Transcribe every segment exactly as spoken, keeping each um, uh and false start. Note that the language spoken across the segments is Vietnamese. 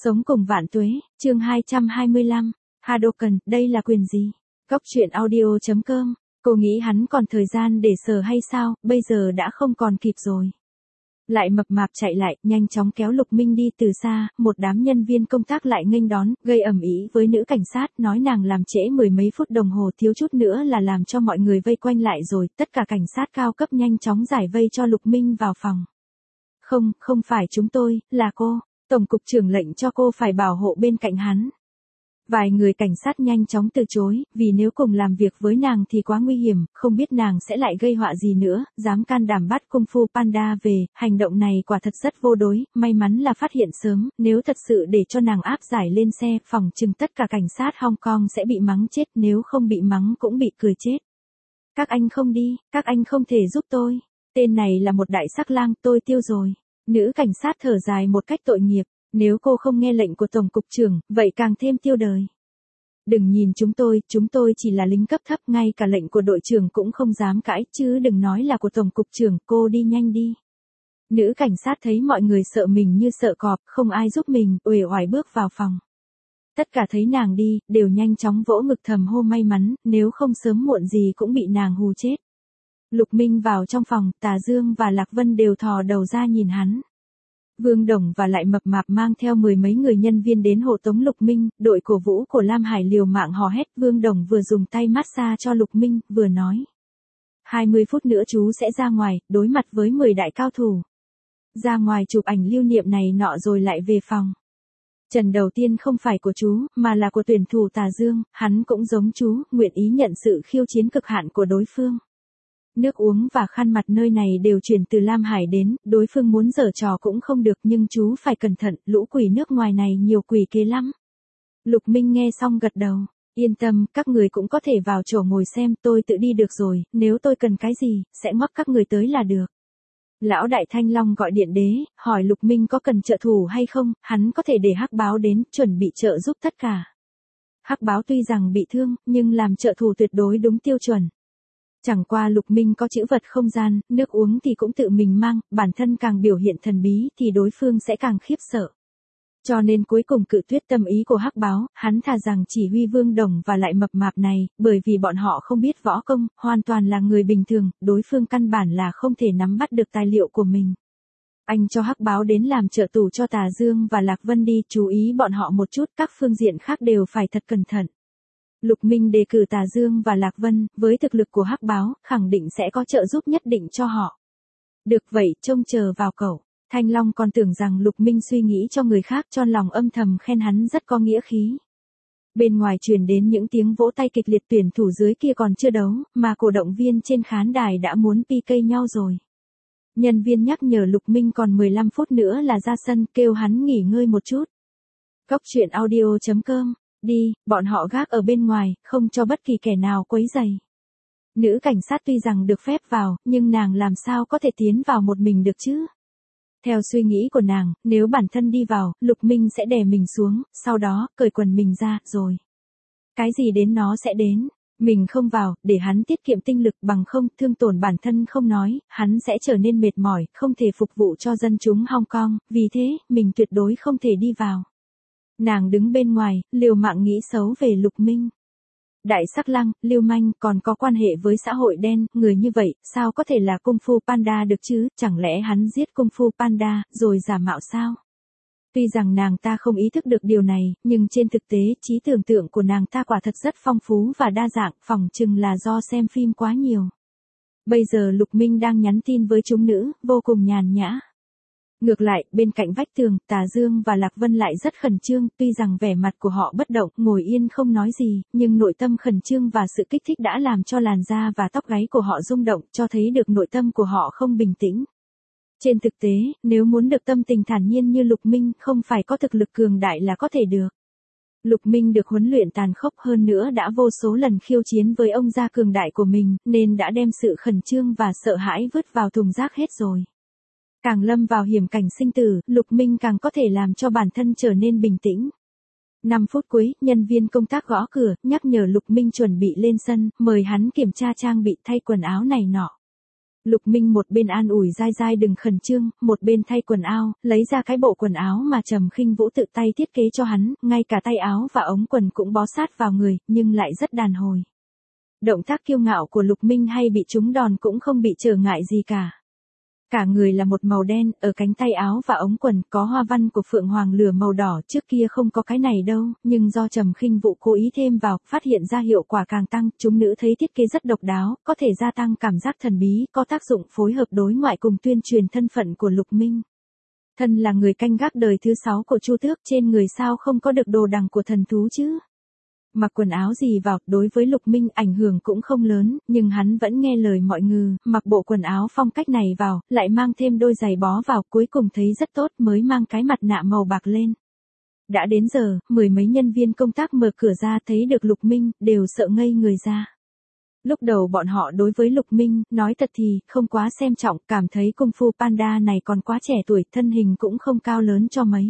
Sống cùng vạn tuế, chương hai trăm hai mươi lăm, Hadoken, đây là quyền gì? Góc truyện audio chấm com, cô nghĩ hắn còn thời gian để sờ hay sao, bây giờ đã không còn kịp rồi. Lại mập mạp chạy lại, nhanh chóng kéo Lục Minh đi từ xa, một đám nhân viên công tác lại nghênh đón, gây ầm ĩ với nữ cảnh sát, nói nàng làm trễ mười mấy phút đồng hồ, thiếu chút nữa là làm cho mọi người vây quanh lại rồi, tất cả cảnh sát cao cấp nhanh chóng giải vây cho Lục Minh vào phòng. Không, không phải chúng tôi, là cô. Tổng cục trưởng lệnh cho cô phải bảo hộ bên cạnh hắn. Vài người cảnh sát nhanh chóng từ chối, vì nếu cùng làm việc với nàng thì quá nguy hiểm, không biết nàng sẽ lại gây họa gì nữa, dám can đảm bắt Kung Fu Panda về, hành động này quả thật rất vô đối, may mắn là phát hiện sớm, nếu thật sự để cho nàng áp giải lên xe, phòng chừng tất cả cảnh sát Hong Kong sẽ bị mắng chết, nếu không bị mắng cũng bị cười chết. Các anh không đi, các anh không thể giúp tôi, tên này là một đại sắc lang, tôi tiêu rồi. Nữ cảnh sát thở dài một cách tội nghiệp, nếu cô không nghe lệnh của Tổng cục trưởng, vậy càng thêm tiêu đời. Đừng nhìn chúng tôi, chúng tôi chỉ là lính cấp thấp, ngay cả lệnh của đội trưởng cũng không dám cãi, chứ đừng nói là của Tổng cục trưởng, cô đi nhanh đi. Nữ cảnh sát thấy mọi người sợ mình như sợ cọp, không ai giúp mình, uể oải bước vào phòng. Tất cả thấy nàng đi, đều nhanh chóng vỗ ngực thầm hô may mắn, nếu không sớm muộn gì cũng bị nàng hù chết. Lục Minh vào trong phòng, Tà Dương và Lạc Vân đều thò đầu ra nhìn hắn. Vương Đồng và lại mập mạp mang theo mười mấy người nhân viên đến hộ tống Lục Minh, đội cổ vũ của Lam Hải liều mạng hò hét, Vương Đồng vừa dùng tay massage cho Lục Minh, vừa nói. hai mươi phút nữa chú sẽ ra ngoài, đối mặt với mười đại cao thủ. Ra ngoài chụp ảnh lưu niệm này nọ rồi lại về phòng. Trần đầu tiên không phải của chú, mà là của tuyển thủ Tà Dương, hắn cũng giống chú, nguyện ý nhận sự khiêu chiến cực hạn của đối phương. Nước uống và khăn mặt nơi này đều chuyển từ Lam Hải đến, đối phương muốn giở trò cũng không được nhưng chú phải cẩn thận, lũ quỷ nước ngoài này nhiều quỷ kế lắm. Lục Minh nghe xong gật đầu, yên tâm, các người cũng có thể vào chỗ ngồi xem, tôi tự đi được rồi, nếu tôi cần cái gì, sẽ ngoắc các người tới là được. Lão Đại Thanh Long gọi điện đế, hỏi Lục Minh có cần trợ thủ hay không, hắn có thể để Hắc Báo đến, chuẩn bị trợ giúp tất cả. Hắc Báo tuy rằng bị thương, nhưng làm trợ thủ tuyệt đối đúng tiêu chuẩn. Chẳng qua Lục Minh có chữ vật không gian, nước uống thì cũng tự mình mang, bản thân càng biểu hiện thần bí thì đối phương sẽ càng khiếp sợ. Cho nên cuối cùng cự tuyệt tâm ý của Hắc Báo, hắn thà rằng chỉ huy Vương Đồng và lại mập mạp này, bởi vì bọn họ không biết võ công, hoàn toàn là người bình thường, đối phương căn bản là không thể nắm bắt được tài liệu của mình. Anh cho Hắc Báo đến làm trợ thủ cho Tà Dương và Lạc Vân đi, chú ý bọn họ một chút, các phương diện khác đều phải thật cẩn thận. Lục Minh đề cử Tà Dương và Lạc Vân, với thực lực của Hắc Báo, khẳng định sẽ có trợ giúp nhất định cho họ. Được vậy, trông chờ vào cậu. Thanh Long còn tưởng rằng Lục Minh suy nghĩ cho người khác, cho lòng âm thầm khen hắn rất có nghĩa khí. Bên ngoài truyền đến những tiếng vỗ tay kịch liệt, tuyển thủ dưới kia còn chưa đấu, mà cổ động viên trên khán đài đã muốn pê ca nhau rồi. Nhân viên nhắc nhở Lục Minh còn mười lăm phút nữa là ra sân, kêu hắn nghỉ ngơi một chút. Góc truyện audio chấm com. Đi, bọn họ gác ở bên ngoài, không cho bất kỳ kẻ nào quấy rầy. Nữ cảnh sát tuy rằng được phép vào, nhưng nàng làm sao có thể tiến vào một mình được chứ? Theo suy nghĩ của nàng, nếu bản thân đi vào, Lục Minh sẽ đè mình xuống, sau đó, cởi quần mình ra, rồi. Cái gì đến nó sẽ đến. Mình không vào, để hắn tiết kiệm tinh lực, bằng không, thương tổn bản thân không nói, hắn sẽ trở nên mệt mỏi, không thể phục vụ cho dân chúng Hong Kong, vì thế, mình tuyệt đối không thể đi vào. Nàng đứng bên ngoài, liều mạng nghĩ xấu về Lục Minh. Đại sắc lang, lưu manh, còn có quan hệ với xã hội đen, người như vậy, sao có thể là Kung Fu Panda được chứ, chẳng lẽ hắn giết Kung Fu Panda, rồi giả mạo sao? Tuy rằng nàng ta không ý thức được điều này, nhưng trên thực tế, trí tưởng tượng của nàng ta quả thật rất phong phú và đa dạng, phỏng chừng là do xem phim quá nhiều. Bây giờ Lục Minh đang nhắn tin với chúng nữ, vô cùng nhàn nhã. Ngược lại, bên cạnh vách tường, Tà Dương và Lạc Vân lại rất khẩn trương, tuy rằng vẻ mặt của họ bất động, ngồi yên không nói gì, nhưng nội tâm khẩn trương và sự kích thích đã làm cho làn da và tóc gáy của họ rung động, cho thấy được nội tâm của họ không bình tĩnh. Trên thực tế, nếu muốn được tâm tình thản nhiên như Lục Minh, không phải có thực lực cường đại là có thể được. Lục Minh được huấn luyện tàn khốc, hơn nữa đã vô số lần khiêu chiến với ông gia cường đại của mình, nên đã đem sự khẩn trương và sợ hãi vứt vào thùng rác hết rồi. Càng lâm vào hiểm cảnh sinh tử, Lục Minh càng có thể làm cho bản thân trở nên bình tĩnh. năm phút cuối, nhân viên công tác gõ cửa, nhắc nhở Lục Minh chuẩn bị lên sân, mời hắn kiểm tra trang bị, thay quần áo này nọ. Lục Minh một bên an ủi dai dai đừng khẩn trương, một bên thay quần áo, lấy ra cái bộ quần áo mà Trầm Khinh Vũ tự tay thiết kế cho hắn, ngay cả tay áo và ống quần cũng bó sát vào người, nhưng lại rất đàn hồi. Động tác kiêu ngạo của Lục Minh hay bị trúng đòn cũng không bị trở ngại gì cả. Cả người là một màu đen, ở cánh tay áo và ống quần có hoa văn của phượng hoàng lửa màu đỏ, trước kia không có cái này đâu, nhưng do Trầm Khinh Vũ cố ý thêm vào, phát hiện ra hiệu quả càng tăng, chúng nữ thấy thiết kế rất độc đáo, có thể gia tăng cảm giác thần bí, có tác dụng phối hợp đối ngoại cùng tuyên truyền thân phận của Lục Minh. Thân là người canh gác đời thứ sáu của Chu Tước, trên người sao không có được đồ đằng của thần thú chứ? Mặc quần áo gì vào, đối với Lục Minh ảnh hưởng cũng không lớn, nhưng hắn vẫn nghe lời mọi người, mặc bộ quần áo phong cách này vào, lại mang thêm đôi giày bó vào, cuối cùng thấy rất tốt mới mang cái mặt nạ màu bạc lên. Đã đến giờ, mười mấy nhân viên công tác mở cửa ra thấy được Lục Minh, đều sợ ngây người ra. Lúc đầu bọn họ đối với Lục Minh, nói thật thì, không quá xem trọng, cảm thấy Kung Fu Panda này còn quá trẻ tuổi, thân hình cũng không cao lớn cho mấy.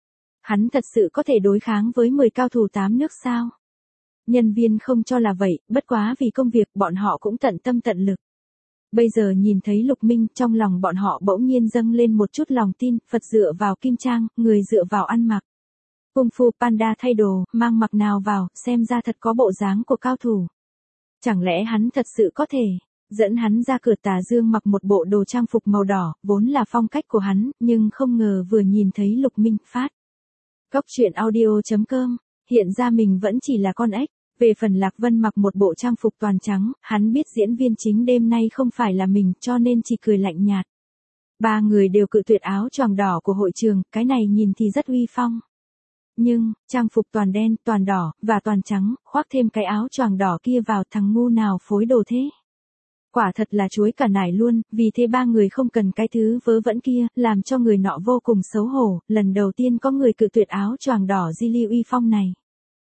Hắn thật sự có thể đối kháng với mười cao thủ tám nước sao? Nhân viên không cho là vậy, bất quá vì công việc bọn họ cũng tận tâm tận lực. Bây giờ nhìn thấy Lục Minh, trong lòng bọn họ bỗng nhiên dâng lên một chút lòng tin, Phật dựa vào kim trang, người dựa vào ăn mặc. Kung Fu Panda thay đồ, mang mặc nào vào, xem ra thật có bộ dáng của cao thủ. Chẳng lẽ hắn thật sự có thể dẫn hắn ra cửa? Tà Dương mặc một bộ đồ trang phục màu đỏ, vốn là phong cách của hắn, nhưng không ngờ vừa nhìn thấy Lục Minh phát. Cóc truyện audio chấm com, hiện ra mình vẫn chỉ là con ếch. Về phần Lạc Vân mặc một bộ trang phục toàn trắng, hắn biết diễn viên chính đêm nay không phải là mình, cho nên chỉ cười lạnh nhạt. Ba người đều cự tuyệt áo choàng đỏ của hội trường, cái này nhìn thì rất uy phong. Nhưng, trang phục toàn đen, toàn đỏ, và toàn trắng, khoác thêm cái áo choàng đỏ kia vào, thằng ngu nào phối đồ thế? Quả thật là chuối cả nải luôn, vì thế ba người không cần cái thứ vớ vẩn kia, làm cho người nọ vô cùng xấu hổ, lần đầu tiên có người cự tuyệt áo choàng đỏ di lưu uy phong này.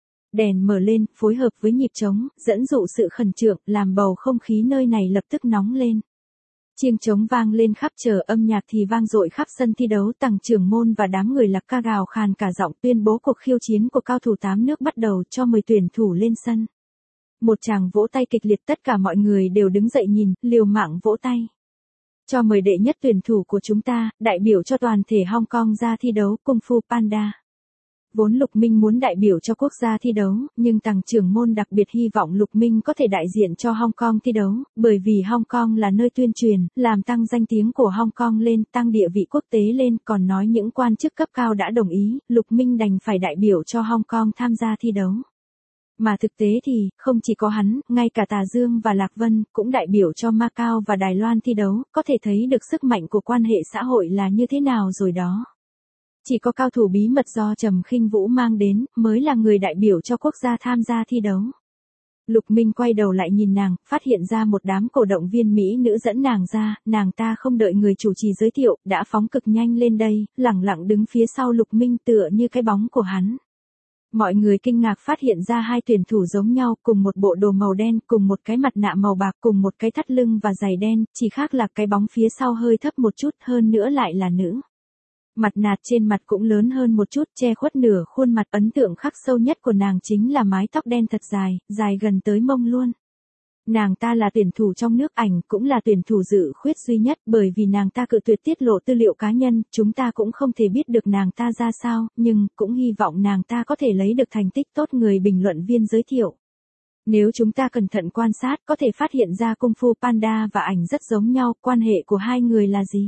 Đèn mở lên, phối hợp với nhịp trống, dẫn dụ sự khẩn trương, làm bầu không khí nơi này lập tức nóng lên. Chiêng trống vang lên khắp trời, âm nhạc thì vang dội khắp sân thi đấu, Tằng trưởng môn và đám người Lạc Ca gào khàn cả giọng tuyên bố cuộc khiêu chiến của cao thủ tám nước bắt đầu, cho mười tuyển thủ lên sân. Một tràng vỗ tay kịch liệt, tất cả mọi người đều đứng dậy nhìn, liều mạng vỗ tay. Cho mời đệ nhất tuyển thủ của chúng ta, đại biểu cho toàn thể Hong Kong ra thi đấu, Kung Fu Panda. Vốn Lục Minh muốn đại biểu cho quốc gia thi đấu, nhưng Tằng trưởng môn đặc biệt hy vọng Lục Minh có thể đại diện cho Hong Kong thi đấu, bởi vì Hong Kong là nơi tuyên truyền, làm tăng danh tiếng của Hong Kong lên, tăng địa vị quốc tế lên, còn nói những quan chức cấp cao đã đồng ý, Lục Minh đành phải đại biểu cho Hong Kong tham gia thi đấu. Mà thực tế thì, không chỉ có hắn, ngay cả Tà Dương và Lạc Vân, cũng đại biểu cho Macau và Đài Loan thi đấu, có thể thấy được sức mạnh của quan hệ xã hội là như thế nào rồi đó. Chỉ có cao thủ bí mật do Trầm Khinh Vũ mang đến, mới là người đại biểu cho quốc gia tham gia thi đấu. Lục Minh quay đầu lại nhìn nàng, phát hiện ra một đám cổ động viên Mỹ nữ dẫn nàng ra, nàng ta không đợi người chủ trì giới thiệu, đã phóng cực nhanh lên đây, lẳng lặng đứng phía sau Lục Minh tựa như cái bóng của hắn. Mọi người kinh ngạc phát hiện ra hai tuyển thủ giống nhau, cùng một bộ đồ màu đen, cùng một cái mặt nạ màu bạc, cùng một cái thắt lưng và giày đen, chỉ khác là cái bóng phía sau hơi thấp một chút, hơn nữa lại là nữ. Mặt nạ trên mặt cũng lớn hơn một chút, che khuất nửa khuôn mặt, ấn tượng khắc sâu nhất của nàng chính là mái tóc đen thật dài, dài gần tới mông luôn. Nàng ta là tuyển thủ trong nước, ảnh cũng là tuyển thủ dự khuyết duy nhất, bởi vì nàng ta cự tuyệt tiết lộ tư liệu cá nhân, chúng ta cũng không thể biết được nàng ta ra sao, nhưng cũng hy vọng nàng ta có thể lấy được thành tích tốt. Người bình luận viên giới thiệu. Nếu chúng ta cẩn thận quan sát, có thể phát hiện ra Kung Fu Panda và ảnh rất giống nhau, quan hệ của hai người là gì?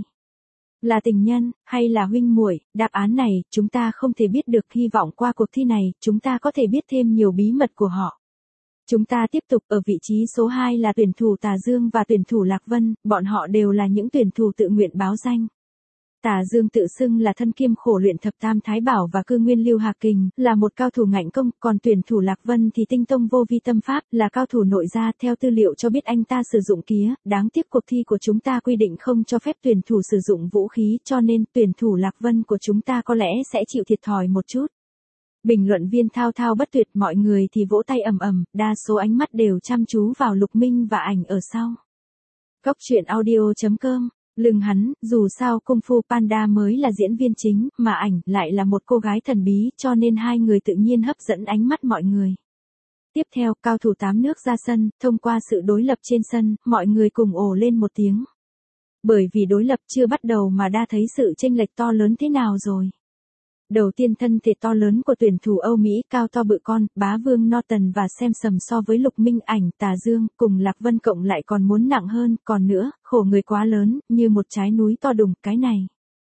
Là tình nhân, hay là huynh muội? Đáp án này, chúng ta không thể biết được, hy vọng qua cuộc thi này, chúng ta có thể biết thêm nhiều bí mật của họ. Chúng ta tiếp tục, ở vị trí số hai là tuyển thủ Tà Dương và tuyển thủ Lạc Vân, bọn họ đều là những tuyển thủ tự nguyện báo danh. Tà Dương tự xưng là thân kiêm khổ luyện thập tam thái bảo và cư nguyên lưu hạc kình, là một cao thủ ngạnh công, còn tuyển thủ Lạc Vân thì tinh tông vô vi tâm pháp, là cao thủ nội gia. Theo tư liệu cho biết anh ta sử dụng kía, đáng tiếc cuộc thi của chúng ta quy định không cho phép tuyển thủ sử dụng vũ khí, cho nên tuyển thủ Lạc Vân của chúng ta có lẽ sẽ chịu thiệt thòi một chút. Bình luận viên thao thao bất tuyệt, mọi người thì vỗ tay ầm ầm, đa số ánh mắt đều chăm chú vào Lục Minh và ảnh ở sau. Cóc truyện audio chấm com. Lưng hắn, dù sao Kung Fu Panda mới là diễn viên chính, mà ảnh lại là một cô gái thần bí, cho nên hai người tự nhiên hấp dẫn ánh mắt mọi người. Tiếp theo, cao thủ tám nước ra sân, thông qua sự đối lập trên sân, mọi người cùng ồ lên một tiếng. Bởi vì đối lập chưa bắt đầu mà đã thấy sự chênh lệch to lớn thế nào rồi. Đầu tiên thân thể to lớn của tuyển thủ Âu Mỹ cao to bự con, bá vương Norton và xem sầm so với Lục Minh Ảnh, Tà Dương, cùng Lạc Vân cộng lại còn muốn nặng hơn, còn nữa, khổ người quá lớn, như một trái núi to đùng, cái này.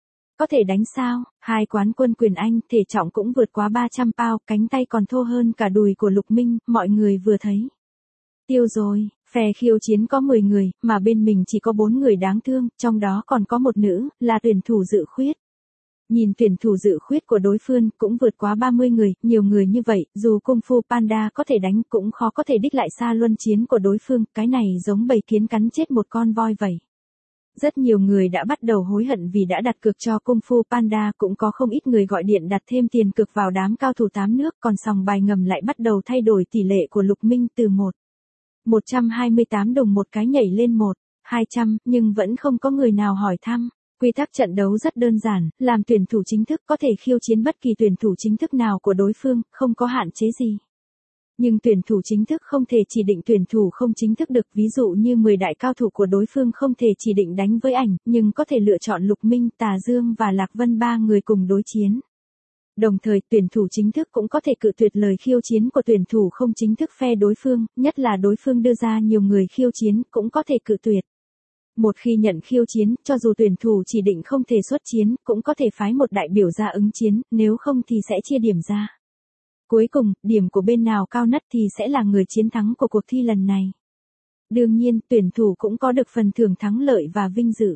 Có thể đánh sao, hai quán quân quyền Anh, thể trọng cũng vượt quá ba trăm pound, cánh tay còn thô hơn cả đùi của Lục Minh, mọi người vừa thấy. Tiêu rồi, phe khiêu chiến có mười người, mà bên mình chỉ có bốn người đáng thương, trong đó còn có một nữ, là tuyển thủ Dự Khuyết. Nhìn tuyển thủ Dự Khuyết của đối phương cũng vượt quá ba mươi người, nhiều người như vậy, dù Kung Fu Panda có thể đánh cũng khó có thể đích lại xa luân chiến của đối phương, cái này giống bầy kiến cắn chết một con voi vậy. Rất nhiều người đã bắt đầu hối hận vì đã đặt cược cho Kung Fu Panda, cũng có không ít người gọi điện đặt thêm tiền cược vào đám cao thủ tám nước, còn sòng bài ngầm lại bắt đầu thay đổi tỷ lệ của Lục Minh từ một một trăm hai mươi tám đồng một cái nhảy lên một hai trăm, nhưng vẫn không có người nào hỏi thăm. Quy tắc trận đấu rất đơn giản, làm tuyển thủ chính thức có thể khiêu chiến bất kỳ tuyển thủ chính thức nào của đối phương, không có hạn chế gì. Nhưng tuyển thủ chính thức không thể chỉ định tuyển thủ không chính thức được, ví dụ như mười đại cao thủ của đối phương không thể chỉ định đánh với ảnh, nhưng có thể lựa chọn Lục Minh, Tà Dương và Lạc Vân ba người cùng đối chiến. Đồng thời, tuyển thủ chính thức cũng có thể cự tuyệt lời khiêu chiến của tuyển thủ không chính thức phe đối phương, nhất là đối phương đưa ra nhiều người khiêu chiến, cũng có thể cự tuyệt. Một khi nhận khiêu chiến, cho dù tuyển thủ chỉ định không thể xuất chiến, cũng có thể phái một đại biểu ra ứng chiến, nếu không thì sẽ chia điểm ra. Cuối cùng, điểm của bên nào cao nhất thì sẽ là người chiến thắng của cuộc thi lần này. Đương nhiên, tuyển thủ cũng có được phần thưởng thắng lợi và vinh dự.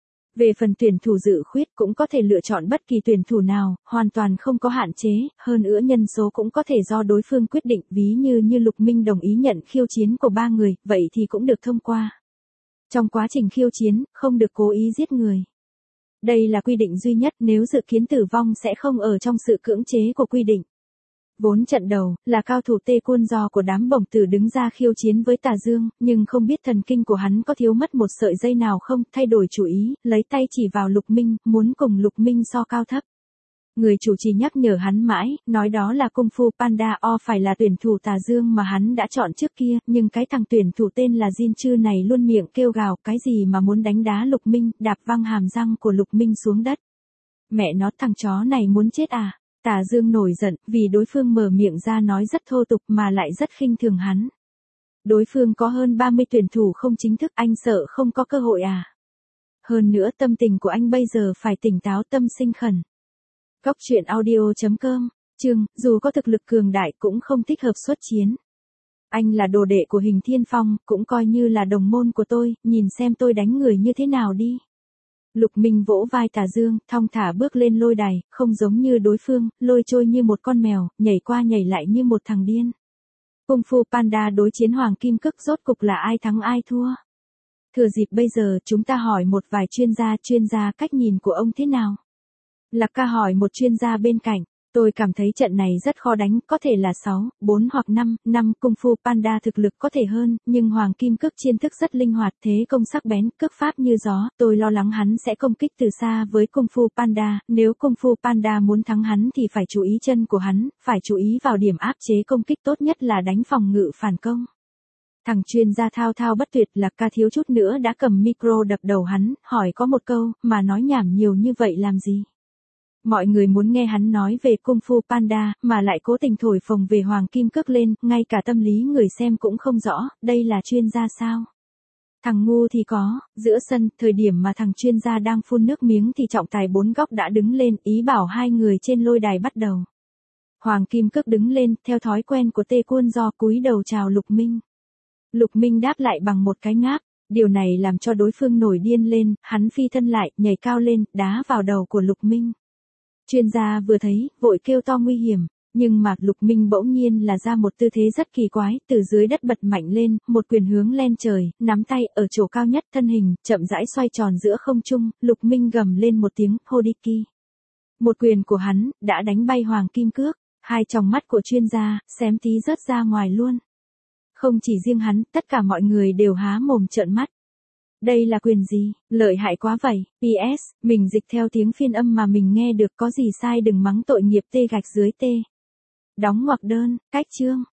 Về phần tuyển thủ Dự Khuyết cũng có thể lựa chọn bất kỳ tuyển thủ nào, hoàn toàn không có hạn chế, hơn nữa nhân số cũng có thể do đối phương quyết định, ví như như Lục Minh đồng ý nhận khiêu chiến của ba người, vậy thì cũng được thông qua. Trong quá trình khiêu chiến, không được cố ý giết người. Đây là quy định duy nhất, nếu dự kiến tử vong sẽ không ở trong sự cưỡng chế của quy định. Vốn trận đầu, là cao thủ Tê Quân Do của đám bổng tử đứng ra khiêu chiến với Tà Dương, nhưng không biết thần kinh của hắn có thiếu mất một sợi dây nào không, thay đổi chủ ý, lấy tay chỉ vào Lục Minh, muốn cùng Lục Minh so cao thấp. Người chủ trì nhắc nhở hắn mãi, nói đó là Kung Fu Panda O phải là tuyển thủ Tà Dương mà hắn đã chọn trước kia, nhưng cái thằng tuyển thủ tên là Jin Chư này luôn miệng kêu gào, cái gì mà muốn đánh đá Lục Minh, đạp văng hàm răng của Lục Minh xuống đất. Mẹ nó, thằng chó này muốn chết à? Tà Dương nổi giận, vì đối phương mở miệng ra nói rất thô tục mà lại rất khinh thường hắn. Đối phương có hơn ba mươi tuyển thủ không chính thức, anh sợ không có cơ hội à? Hơn nữa tâm tình của anh bây giờ phải tỉnh táo, tâm sinh khẩn. Góc truyện audio chấm com, chương, dù có thực lực cường đại cũng không thích hợp xuất chiến. Anh là đồ đệ của Hình Thiên Phong, cũng coi như là đồng môn của tôi, nhìn xem tôi đánh người như thế nào đi. Lục Minh vỗ vai Tà Dương, thong thả bước lên lôi đài, không giống như đối phương, lôi trôi như một con mèo, nhảy qua nhảy lại như một thằng điên. Kung Fu Panda đối chiến Hoàng Kim Cước rốt cục là ai thắng ai thua. Thừa dịp bây giờ chúng ta hỏi một vài chuyên gia, chuyên gia cách nhìn của ông thế nào? Lạc Ca hỏi một chuyên gia bên cạnh, tôi cảm thấy trận này rất khó đánh, có thể là sáu, bốn hoặc năm, năm Kung Fu Panda thực lực có thể hơn, nhưng Hoàng Kim Cước chiên thức rất linh hoạt, thế công sắc bén, cước pháp như gió, tôi lo lắng hắn sẽ công kích từ xa với Kung Fu Panda, nếu Kung Fu Panda muốn thắng hắn thì phải chú ý chân của hắn, phải chú ý vào điểm áp chế công kích, tốt nhất là đánh phòng ngự phản công. Thằng chuyên gia thao thao bất tuyệt Lạc Ca thiếu chút nữa đã cầm micro đập đầu hắn, hỏi có một câu, mà nói nhảm nhiều như vậy làm gì? Mọi người muốn nghe hắn nói về Kung Fu Panda, mà lại cố tình thổi phồng về Hoàng Kim Cước lên, ngay cả tâm lý người xem cũng không rõ, đây là chuyên gia sao? Thằng ngu thì có, giữa sân, thời điểm mà thằng chuyên gia đang phun nước miếng thì trọng tài bốn góc đã đứng lên, ý bảo hai người trên lôi đài bắt đầu. Hoàng Kim Cước đứng lên, theo thói quen của Tê Quân Do cúi đầu chào Lục Minh. Lục Minh đáp lại bằng một cái ngáp, điều này làm cho đối phương nổi điên lên, hắn phi thân lại, nhảy cao lên, đá vào đầu của Lục Minh. Chuyên gia vừa thấy, vội kêu to nguy hiểm, nhưng mà Lục Minh bỗng nhiên là ra một tư thế rất kỳ quái, từ dưới đất bật mạnh lên, một quyền hướng lên trời, nắm tay ở chỗ cao nhất thân hình, chậm rãi xoay tròn giữa không trung, Lục Minh gầm lên một tiếng, Hodiki. Một quyền của hắn, đã đánh bay Hoàng Kim Cước, hai tròng mắt của chuyên gia, xém tí rớt ra ngoài luôn. Không chỉ riêng hắn, tất cả mọi người đều há mồm trợn mắt. Đây là quyền gì, lợi hại quá vậy, pê ét, mình dịch theo tiếng phiên âm mà mình nghe được, có gì sai đừng mắng tội nghiệp tê gạch dưới tê. Đóng ngoặc đơn, cách chương.